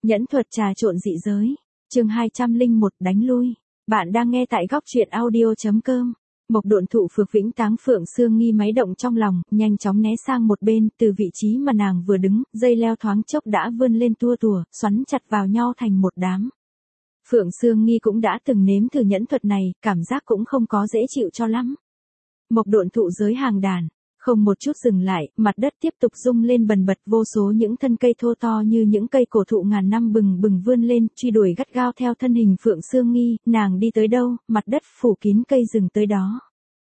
Nhẫn thuật trà trộn dị giới. Chương 201 đánh lui. Bạn đang nghe tại góc truyện audio.com. Mộc Độn Thụ Phược Vĩnh Táng Phượng Sương Nghi máy động trong lòng, nhanh chóng né sang một bên, từ vị trí mà nàng vừa đứng, dây leo thoáng chốc đã vươn lên tua tủa, xoắn chặt vào nhau thành một đám. Phượng Sương Nghi cũng đã từng nếm thử nhẫn thuật này, cảm giác cũng không có dễ chịu cho lắm. Mộc Độn Thụ giới hàng đàn, không một chút dừng lại, mặt đất tiếp tục rung lên bần bật, vô số những thân cây thô to như những cây cổ thụ ngàn năm bừng bừng vươn lên, truy đuổi gắt gao theo thân hình Phượng Sương Nghi, nàng đi tới đâu, mặt đất phủ kín cây rừng tới đó.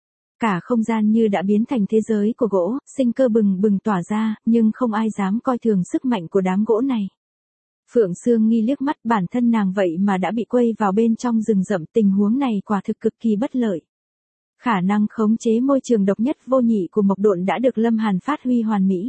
Cả không gian như đã biến thành thế giới của gỗ, sinh cơ bừng bừng tỏa ra, nhưng không ai dám coi thường sức mạnh của đám gỗ này. Phượng Sương Nghi liếc mắt, bản thân nàng vậy mà đã bị quây vào bên trong rừng rậm, tình huống này quả thực cực kỳ bất lợi. Khả năng khống chế môi trường độc nhất vô nhị của Mộc Độn đã được Lâm Hàn phát huy hoàn mỹ.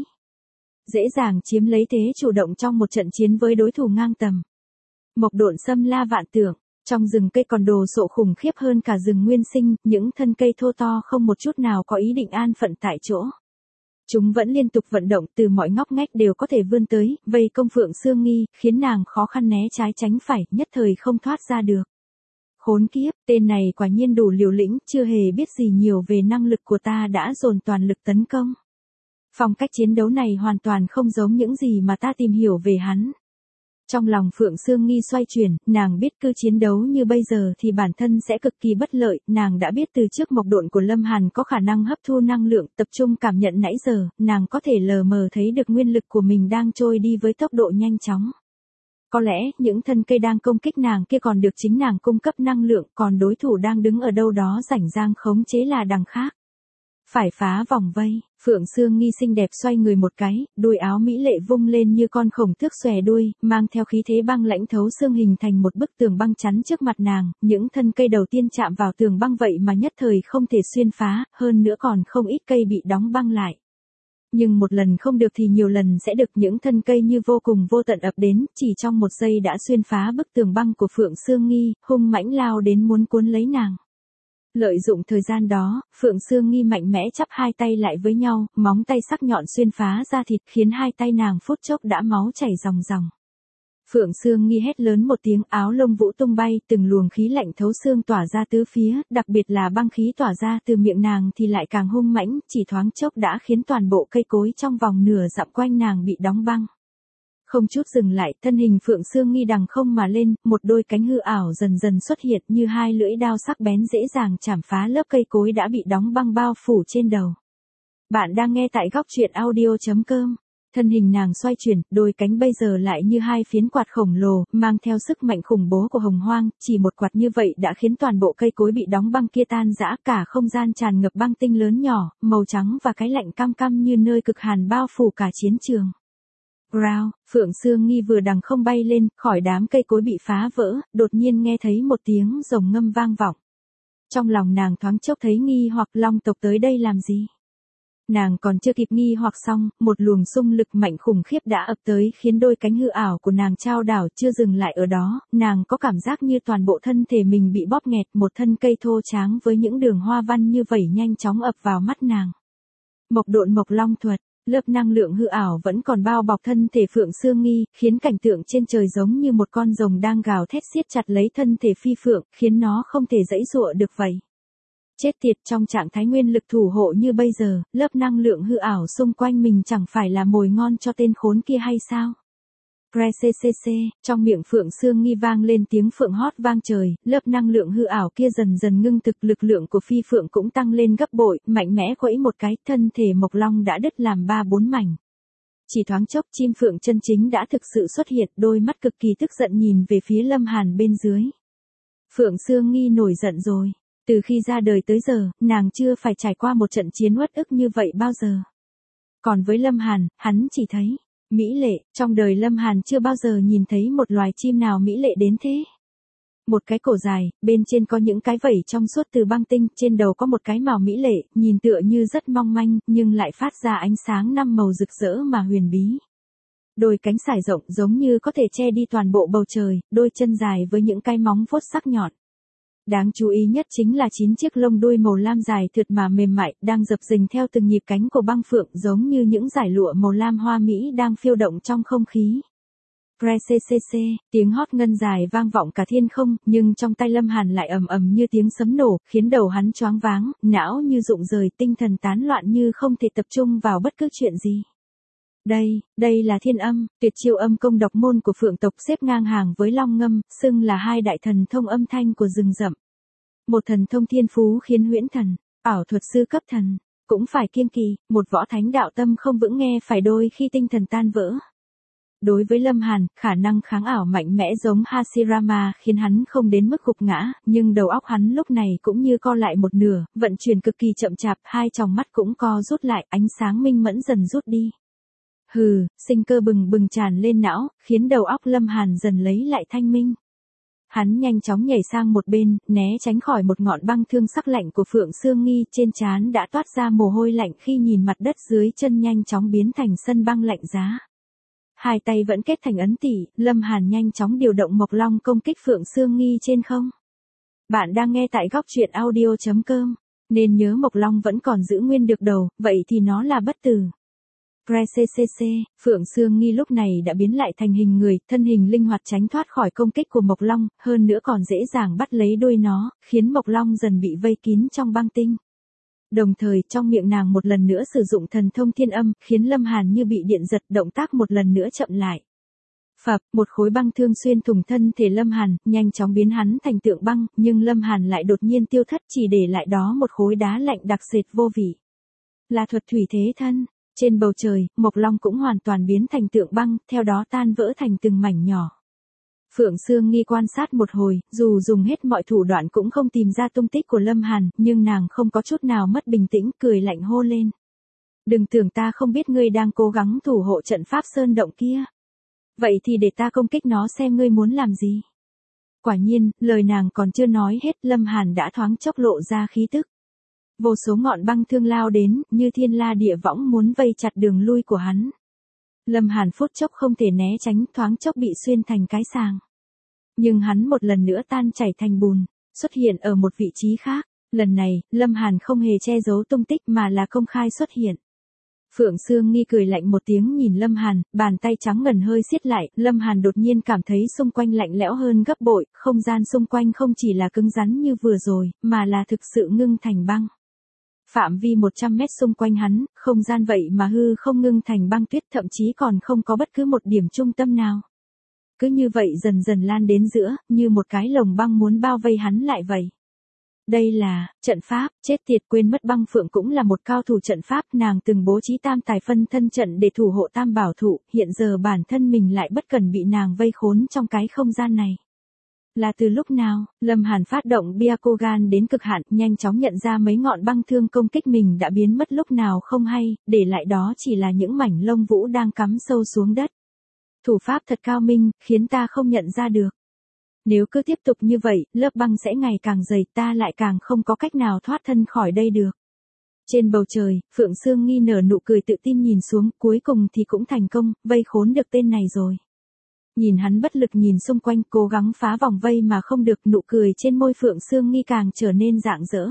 Dễ dàng chiếm lấy thế chủ động trong một trận chiến với đối thủ ngang tầm. Mộc Độn xâm la vạn tượng, trong rừng cây còn đồ sộ khủng khiếp hơn cả rừng nguyên sinh, những thân cây thô to không một chút nào có ý định an phận tại chỗ. Chúng vẫn liên tục vận động, từ mọi ngóc ngách đều có thể vươn tới, vây công Phượng Sương Nghi, khiến nàng khó khăn né trái tránh phải, nhất thời không thoát ra được. Khốn kiếp, tên này quả nhiên đủ liều lĩnh, chưa hề biết gì nhiều về năng lực của ta đã dồn toàn lực tấn công. Phong cách chiến đấu này hoàn toàn không giống những gì mà ta tìm hiểu về hắn. Trong lòng Phượng Sương Nghi xoay chuyển, nàng biết cứ chiến đấu như bây giờ thì bản thân sẽ cực kỳ bất lợi, nàng đã biết từ trước Mộc Độn của Lâm Hàn có khả năng hấp thu năng lượng, tập trung cảm nhận nãy giờ, nàng có thể lờ mờ thấy được nguyên lực của mình đang trôi đi với tốc độ nhanh chóng. Có lẽ, những thân cây đang công kích nàng kia còn được chính nàng cung cấp năng lượng, còn đối thủ đang đứng ở đâu đó rảnh rang khống chế là đằng khác. Phải phá vòng vây, Phượng Sương Nghi xinh đẹp xoay người một cái, đuôi áo mỹ lệ vung lên như con khổng tước xòe đuôi, mang theo khí thế băng lãnh thấu xương hình thành một bức tường băng chắn trước mặt nàng, những thân cây đầu tiên chạm vào tường băng vậy mà nhất thời không thể xuyên phá, hơn nữa còn không ít cây bị đóng băng lại. Nhưng một lần không được thì nhiều lần sẽ được, những thân cây như vô cùng vô tận ập đến, chỉ trong một giây đã xuyên phá bức tường băng của Phượng Sương Nghi, hung mãnh lao đến muốn cuốn lấy nàng. Lợi dụng thời gian đó, Phượng Sương Nghi mạnh mẽ chắp hai tay lại với nhau, móng tay sắc nhọn xuyên phá da thịt khiến hai tay nàng phút chốc đã máu chảy ròng ròng. Phượng Sương Nghi hét lớn một tiếng, áo lông vũ tung bay, từng luồng khí lạnh thấu xương tỏa ra tứ phía, đặc biệt là băng khí tỏa ra từ miệng nàng thì lại càng hung mãnh, chỉ thoáng chốc đã khiến toàn bộ cây cối trong vòng nửa dặm quanh nàng bị đóng băng. Không chút dừng lại, thân hình Phượng Sương Nghi đằng không mà lên, một đôi cánh hư ảo dần dần xuất hiện như hai lưỡi đao sắc bén dễ dàng chảm phá lớp cây cối đã bị đóng băng bao phủ trên đầu. Bạn đang nghe tại góc truyện audio.com. Thân hình nàng xoay chuyển, đôi cánh bây giờ lại như hai phiến quạt khổng lồ, mang theo sức mạnh khủng bố của hồng hoang, chỉ một quạt như vậy đã khiến toàn bộ cây cối bị đóng băng kia tan rã, cả không gian tràn ngập băng tinh lớn nhỏ, màu trắng và cái lạnh căm căm như nơi cực hàn bao phủ cả chiến trường. Growl, Phượng Sương Nghi vừa đằng không bay lên, khỏi đám cây cối bị phá vỡ, đột nhiên nghe thấy một tiếng rồng ngâm vang vọng. Trong lòng nàng thoáng chốc thấy nghi hoặc, long tộc tới đây làm gì? Nàng còn chưa kịp nghi hoặc xong, một luồng xung lực mạnh khủng khiếp đã ập tới khiến đôi cánh hư ảo của nàng chao đảo, chưa dừng lại ở đó, nàng có cảm giác như toàn bộ thân thể mình bị bóp nghẹt, một thân cây thô tráng với những đường hoa văn như vẩy nhanh chóng ập vào mắt nàng. Mộc Độn Mộc Long thuật. Lớp năng lượng hư ảo vẫn còn bao bọc thân thể Phượng Sương Nghi, khiến cảnh tượng trên trời giống như một con rồng đang gào thét siết chặt lấy thân thể phi phượng, khiến nó không thể giãy giụa được vậy. Chết tiệt, trong trạng thái nguyên lực thủ hộ như bây giờ, lớp năng lượng hư ảo xung quanh mình chẳng phải là mồi ngon cho tên khốn kia hay sao? Pre-CCC, trong miệng Phượng Sương Nghi vang lên tiếng phượng hót vang trời, lớp năng lượng hư ảo kia dần dần ngưng thực, lực lượng của phi phượng cũng tăng lên gấp bội, mạnh mẽ quẫy một cái, thân thể Mộc Long đã đứt làm 3-4 mảnh. Chỉ thoáng chốc chim phượng chân chính đã thực sự xuất hiện, đôi mắt cực kỳ tức giận nhìn về phía Lâm Hàn bên dưới. Phượng Sương Nghi nổi giận rồi, từ khi ra đời tới giờ, nàng chưa phải trải qua một trận chiến uất ức như vậy bao giờ. Còn với Lâm Hàn, hắn chỉ thấy mỹ lệ, trong đời Lâm Hàn chưa bao giờ nhìn thấy một loài chim nào mỹ lệ đến thế. Một cái cổ dài, bên trên có những cái vảy trong suốt từ băng tinh, trên đầu có một cái mào mỹ lệ, nhìn tựa như rất mong manh, nhưng lại phát ra ánh sáng 5 màu rực rỡ mà huyền bí. Đôi cánh sải rộng giống như có thể che đi toàn bộ bầu trời, đôi chân dài với những cái móng vuốt sắc nhọn. Đáng chú ý nhất chính là 9 chiếc lông đuôi màu lam dài thượt mà mềm mại, đang dập dềnh theo từng nhịp cánh của băng phượng, giống như những dải lụa màu lam hoa mỹ đang phiêu động trong không khí. Pre-CCC, tiếng hót ngân dài vang vọng cả thiên không, nhưng trong tay Lâm Hàn lại ầm ầm như tiếng sấm nổ, khiến đầu hắn choáng váng, não như rụng rời, tinh thần tán loạn như không thể tập trung vào bất cứ chuyện gì. Đây là thiên âm, tuyệt chiêu âm công độc môn của Phượng tộc, xếp ngang hàng với Long Ngâm, xưng là hai đại thần thông âm thanh của rừng rậm. Một thần thông thiên phú khiến huyễn thần, ảo thuật sư cấp thần, cũng phải kiêng kỵ, một võ thánh đạo tâm không vững nghe phải đôi khi tinh thần tan vỡ. Đối với Lâm Hàn, khả năng kháng ảo mạnh mẽ giống Hashirama khiến hắn không đến mức gục ngã, nhưng đầu óc hắn lúc này cũng như co lại một nửa, vận chuyển cực kỳ chậm chạp, hai tròng mắt cũng co rút lại, ánh sáng minh mẫn dần rút đi. Sinh cơ bừng bừng tràn lên não, khiến đầu óc Lâm Hàn dần lấy lại thanh minh. Hắn nhanh chóng nhảy sang một bên, né tránh khỏi một ngọn băng thương sắc lạnh của Phượng Sương Nghi, trên trán đã toát ra mồ hôi lạnh khi nhìn mặt đất dưới chân nhanh chóng biến thành sân băng lạnh giá. Hai tay vẫn kết thành ấn tỷ, Lâm Hàn nhanh chóng điều động Mộc Long công kích Phượng Sương Nghi trên không. Bạn đang nghe tại góc truyện audio.com, nên nhớ Mộc Long vẫn còn giữ nguyên được đầu, vậy thì nó là bất tử. Pre-CCC, Phượng Sương Nghi lúc này đã biến lại thành hình người, thân hình linh hoạt tránh thoát khỏi công kích của Mộc Long, hơn nữa còn dễ dàng bắt lấy đuôi nó, khiến Mộc Long dần bị vây kín trong băng tinh. Đồng thời trong miệng nàng một lần nữa sử dụng thần thông thiên âm, khiến Lâm Hàn như bị điện giật, động tác một lần nữa chậm lại. Phập, một khối băng thương xuyên thủng thân thể Lâm Hàn, nhanh chóng biến hắn thành tượng băng, nhưng Lâm Hàn lại đột nhiên tiêu thất, chỉ để lại đó một khối đá lạnh đặc sệt vô vị. Là thuật thủy thế thân. Trên bầu trời, Mộc Long cũng hoàn toàn biến thành tượng băng, theo đó tan vỡ thành từng mảnh nhỏ. Phượng Sương Nghi quan sát một hồi, dù dùng hết mọi thủ đoạn cũng không tìm ra tung tích của Lâm Hàn, nhưng nàng không có chút nào mất bình tĩnh, cười lạnh hô lên. Đừng tưởng ta không biết ngươi đang cố gắng thủ hộ trận pháp sơn động kia. Vậy thì để ta công kích nó xem ngươi muốn làm gì. Quả nhiên, lời nàng còn chưa nói hết, Lâm Hàn đã thoáng chốc lộ ra khí tức. Vô số ngọn băng thương lao đến, như thiên la địa võng muốn vây chặt đường lui của hắn. Lâm Hàn phút chốc không thể né tránh, thoáng chốc bị xuyên thành cái sàng. Nhưng hắn một lần nữa tan chảy thành bùn, xuất hiện ở một vị trí khác. Lần này, Lâm Hàn không hề che giấu tung tích mà là công khai xuất hiện. Phượng Sương Nghi cười lạnh một tiếng nhìn Lâm Hàn, bàn tay trắng ngần hơi siết lại, Lâm Hàn đột nhiên cảm thấy xung quanh lạnh lẽo hơn gấp bội, không gian xung quanh không chỉ là cứng rắn như vừa rồi, mà là thực sự ngưng thành băng. Phạm vi 100 mét xung quanh hắn, không gian vậy mà hư không ngưng thành băng tuyết, thậm chí còn không có bất cứ một điểm trung tâm nào. Cứ như vậy dần dần lan đến giữa, như một cái lồng băng muốn bao vây hắn lại vậy. Đây là trận pháp, chết tiệt, quên mất băng phượng cũng là một cao thủ trận pháp, nàng từng bố trí tam tài phân thân trận để thủ hộ tam bảo thụ, hiện giờ bản thân mình lại bất cần bị nàng vây khốn trong cái không gian này. Là từ lúc nào, Lâm Hàn phát động Byakugan đến cực hạn, nhanh chóng nhận ra mấy ngọn băng thương công kích mình đã biến mất lúc nào không hay, để lại đó chỉ là những mảnh lông vũ đang cắm sâu xuống đất. Thủ pháp thật cao minh, khiến ta không nhận ra được. Nếu cứ tiếp tục như vậy, lớp băng sẽ ngày càng dày, ta lại càng không có cách nào thoát thân khỏi đây được. Trên bầu trời, Phượng Sương Nghi nở nụ cười tự tin nhìn xuống, cuối cùng thì cũng thành công, vây khốn được tên này rồi. Nhìn hắn bất lực nhìn xung quanh, cố gắng phá vòng vây mà không được, nụ cười trên môi Phượng Sương Nghi càng trở nên rạng rỡ.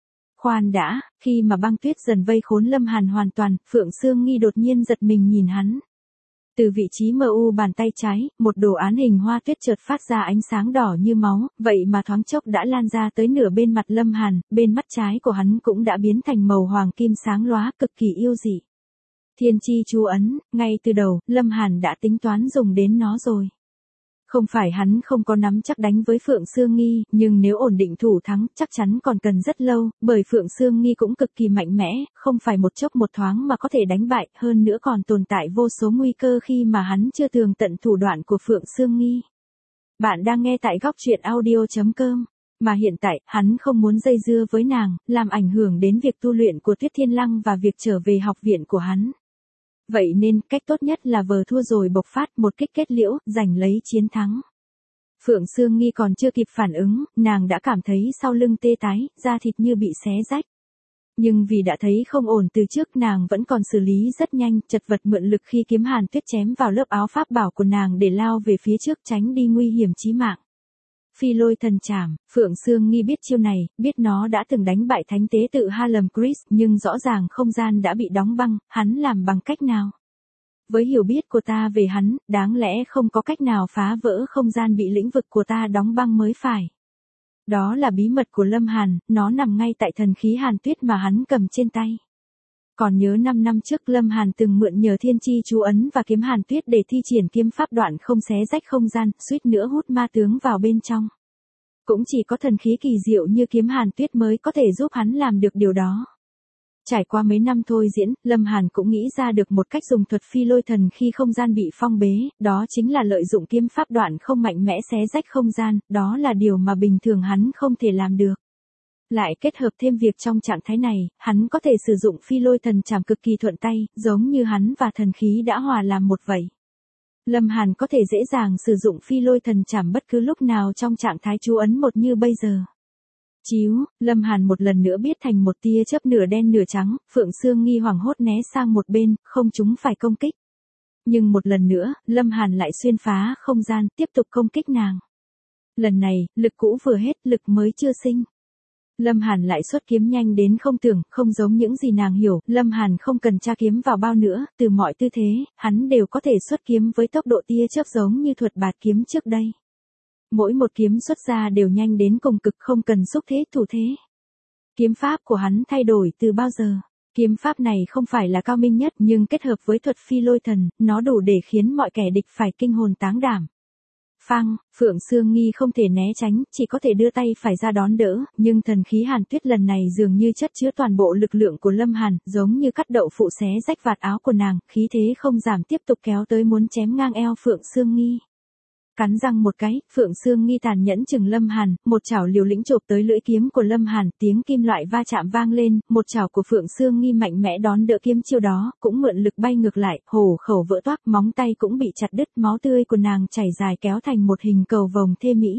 Khoan đã, khi mà băng tuyết dần vây khốn Lâm Hàn hoàn toàn, Phượng Sương Nghi đột nhiên giật mình nhìn hắn. Từ vị trí mờ u bàn tay trái, một đồ án hình hoa tuyết chợt phát ra ánh sáng đỏ như máu, vậy mà thoáng chốc đã lan ra tới nửa bên mặt Lâm Hàn, bên mắt trái của hắn cũng đã biến thành màu hoàng kim sáng lóa, cực kỳ yêu dị. Thiên chi chú ấn, ngay từ đầu, Lâm Hàn đã tính toán dùng đến nó rồi. Không phải hắn không có nắm chắc đánh với Phượng Sương Nghi, nhưng nếu ổn định thủ thắng, chắc chắn còn cần rất lâu, bởi Phượng Sương Nghi cũng cực kỳ mạnh mẽ, không phải một chốc một thoáng mà có thể đánh bại, hơn nữa còn tồn tại vô số nguy cơ khi mà hắn chưa tường tận thủ đoạn của Phượng Sương Nghi. Bạn đang nghe tại góc truyện audio.com, mà hiện tại, hắn không muốn dây dưa với nàng, làm ảnh hưởng đến việc tu luyện của Tuyết Thiên Lăng và việc trở về học viện của hắn. Vậy nên, cách tốt nhất là vờ thua rồi bộc phát, một kích kết liễu, giành lấy chiến thắng. Phượng Sương Nghi còn chưa kịp phản ứng, nàng đã cảm thấy sau lưng tê tái, da thịt như bị xé rách. Nhưng vì đã thấy không ổn từ trước, nàng vẫn còn xử lý rất nhanh, chật vật mượn lực khi kiếm hàn tuyết chém vào lớp áo pháp bảo của nàng để lao về phía trước, tránh đi nguy hiểm chí mạng. Phi lôi thần trảm, Phượng Sương Nghi biết chiêu này, biết nó đã từng đánh bại thánh tế tự Harlem Chris, nhưng rõ ràng không gian đã bị đóng băng, hắn làm bằng cách nào? Với hiểu biết của ta về hắn, đáng lẽ không có cách nào phá vỡ không gian bị lĩnh vực của ta đóng băng mới phải. Đó là bí mật của Lâm Hàn, nó nằm ngay tại thần khí hàn tuyết mà hắn cầm trên tay. Còn nhớ 5 năm trước Lâm Hàn từng mượn nhờ thiên chi chú ấn và kiếm hàn tuyết để thi triển kiếm pháp đoạn không xé rách không gian, suýt nữa hút ma tướng vào bên trong. Cũng chỉ có thần khí kỳ diệu như kiếm hàn tuyết mới có thể giúp hắn làm được điều đó. Trải qua mấy năm thôi diễn, Lâm Hàn cũng nghĩ ra được một cách dùng thuật phi lôi thần khi không gian bị phong bế, đó chính là lợi dụng kiếm pháp đoạn không mạnh mẽ xé rách không gian, đó là điều mà bình thường hắn không thể làm được. Lại kết hợp thêm việc trong trạng thái này, hắn có thể sử dụng phi lôi thần trảm cực kỳ thuận tay, giống như hắn và thần khí đã hòa làm một vậy. Lâm Hàn có thể dễ dàng sử dụng phi lôi thần trảm bất cứ lúc nào trong trạng thái chú ấn một như bây giờ. Chíu, Lâm Hàn một lần nữa biết thành một tia chớp nửa đen nửa trắng, Phượng Sương Nghi hoảng hốt né sang một bên, không chúng phải công kích. Nhưng một lần nữa, Lâm Hàn lại xuyên phá không gian, tiếp tục công kích nàng. Lần này, lực cũ vừa hết, lực mới chưa sinh. Lâm Hàn lại xuất kiếm nhanh đến không tưởng, không giống những gì nàng hiểu, Lâm Hàn không cần tra kiếm vào bao nữa, từ mọi tư thế, hắn đều có thể xuất kiếm với tốc độ tia chớp giống như thuật bạt kiếm trước đây. Mỗi một kiếm xuất ra đều nhanh đến cùng cực, không cần xúc thế thủ thế. Kiếm pháp của hắn thay đổi từ bao giờ? Kiếm pháp này không phải là cao minh nhất nhưng kết hợp với thuật phi lôi thần, nó đủ để khiến mọi kẻ địch phải kinh hồn táng đảm. Phang, Phượng Sương Nghi không thể né tránh, chỉ có thể đưa tay phải ra đón đỡ, nhưng thần khí hàn tuyết lần này dường như chất chứa toàn bộ lực lượng của Lâm Hàn, giống như cắt đậu phụ xé rách vạt áo của nàng, khí thế không giảm tiếp tục kéo tới muốn chém ngang eo Phượng Sương Nghi. Cắn răng một cái, Phượng Sương Nghi tàn nhẫn chừng Lâm Hàn, một chảo liều lĩnh chộp tới lưỡi kiếm của Lâm Hàn, tiếng kim loại va chạm vang lên, một chảo của Phượng Sương Nghi mạnh mẽ đón đỡ kiếm chiêu đó, cũng mượn lực bay ngược lại, hổ khẩu vỡ toác, móng tay cũng bị chặt đứt, máu tươi của nàng chảy dài kéo thành một hình cầu vồng thê mỹ.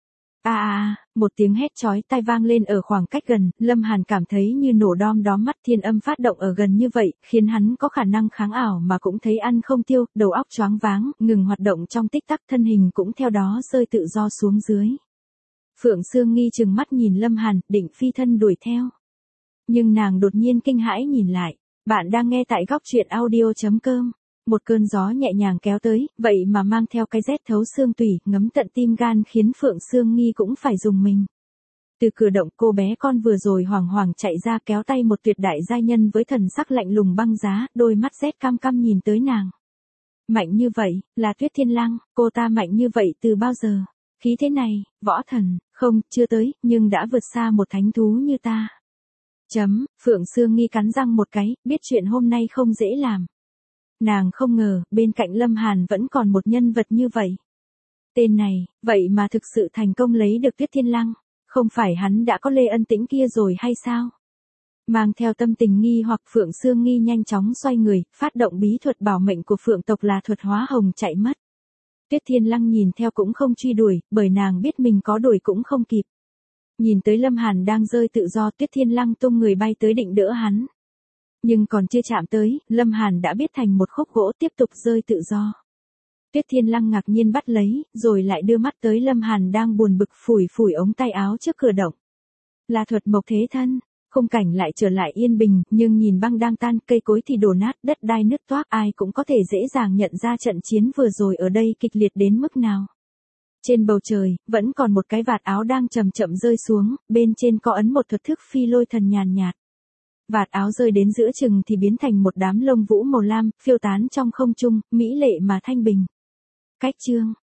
Một tiếng hét chói tai vang lên ở khoảng cách gần, Lâm Hàn cảm thấy như nổ đom đóm mắt, thiên âm phát động ở gần như vậy, khiến hắn có khả năng kháng ảo mà cũng thấy ăn không tiêu, đầu óc choáng váng, ngừng hoạt động trong tích tắc, thân hình cũng theo đó rơi tự do xuống dưới. Phượng Sương Nghi trừng mắt nhìn Lâm Hàn, định phi thân đuổi theo. Nhưng nàng đột nhiên kinh hãi nhìn lại. Bạn đang nghe tại góc truyện audio.com. Một cơn gió nhẹ nhàng kéo tới, vậy mà mang theo cái rét thấu xương tủy, ngấm tận tim gan khiến Phượng Sương Nghi cũng phải rùng mình. Từ cửa động, cô bé con vừa rồi hoảng hoảng chạy ra kéo tay một tuyệt đại giai nhân với thần sắc lạnh lùng băng giá, đôi mắt rét căm căm nhìn tới nàng. Mạnh như vậy, là Tuyết Thiên Lăng, cô ta mạnh như vậy từ bao giờ? Khí thế này, võ thần, không, chưa tới, nhưng đã vượt xa một thánh thú như ta. Phượng Sương Nghi cắn răng một cái, biết chuyện hôm nay không dễ làm. Nàng không ngờ, bên cạnh Lâm Hàn vẫn còn một nhân vật như vậy. Tên này, vậy mà thực sự thành công lấy được Tuyết Thiên Lăng, không phải hắn đã có Lê Ân Tĩnh kia rồi hay sao? Mang theo tâm tình nghi hoặc Phượng Sương Nghi nhanh chóng xoay người, phát động bí thuật bảo mệnh của Phượng tộc là thuật hóa hồng chạy mất. Tuyết Thiên Lăng nhìn theo cũng không truy đuổi, bởi nàng biết mình có đuổi cũng không kịp. Nhìn tới Lâm Hàn đang rơi tự do, Tuyết Thiên Lăng tung người bay tới định đỡ hắn. Nhưng còn chưa chạm tới, Lâm Hàn đã biết thành một khúc gỗ tiếp tục rơi tự do. Tuyết Thiên Lăng ngạc nhiên bắt lấy, rồi lại đưa mắt tới Lâm Hàn đang buồn bực phủi phủi ống tay áo trước cửa động. Là thuật mộc thế thân, khung cảnh lại trở lại yên bình, nhưng nhìn băng đang tan, cây cối thì đổ nát, đất đai nứt toác, ai cũng có thể dễ dàng nhận ra trận chiến vừa rồi ở đây kịch liệt đến mức nào. Trên bầu trời, vẫn còn một cái vạt áo đang chậm chậm rơi xuống, bên trên có ấn một thuật thức phi lôi thần nhàn nhạt. Vạt áo rơi đến giữa chừng thì biến thành một đám lông vũ màu lam, phiêu tán trong không trung, mỹ lệ mà thanh bình. Cách chương,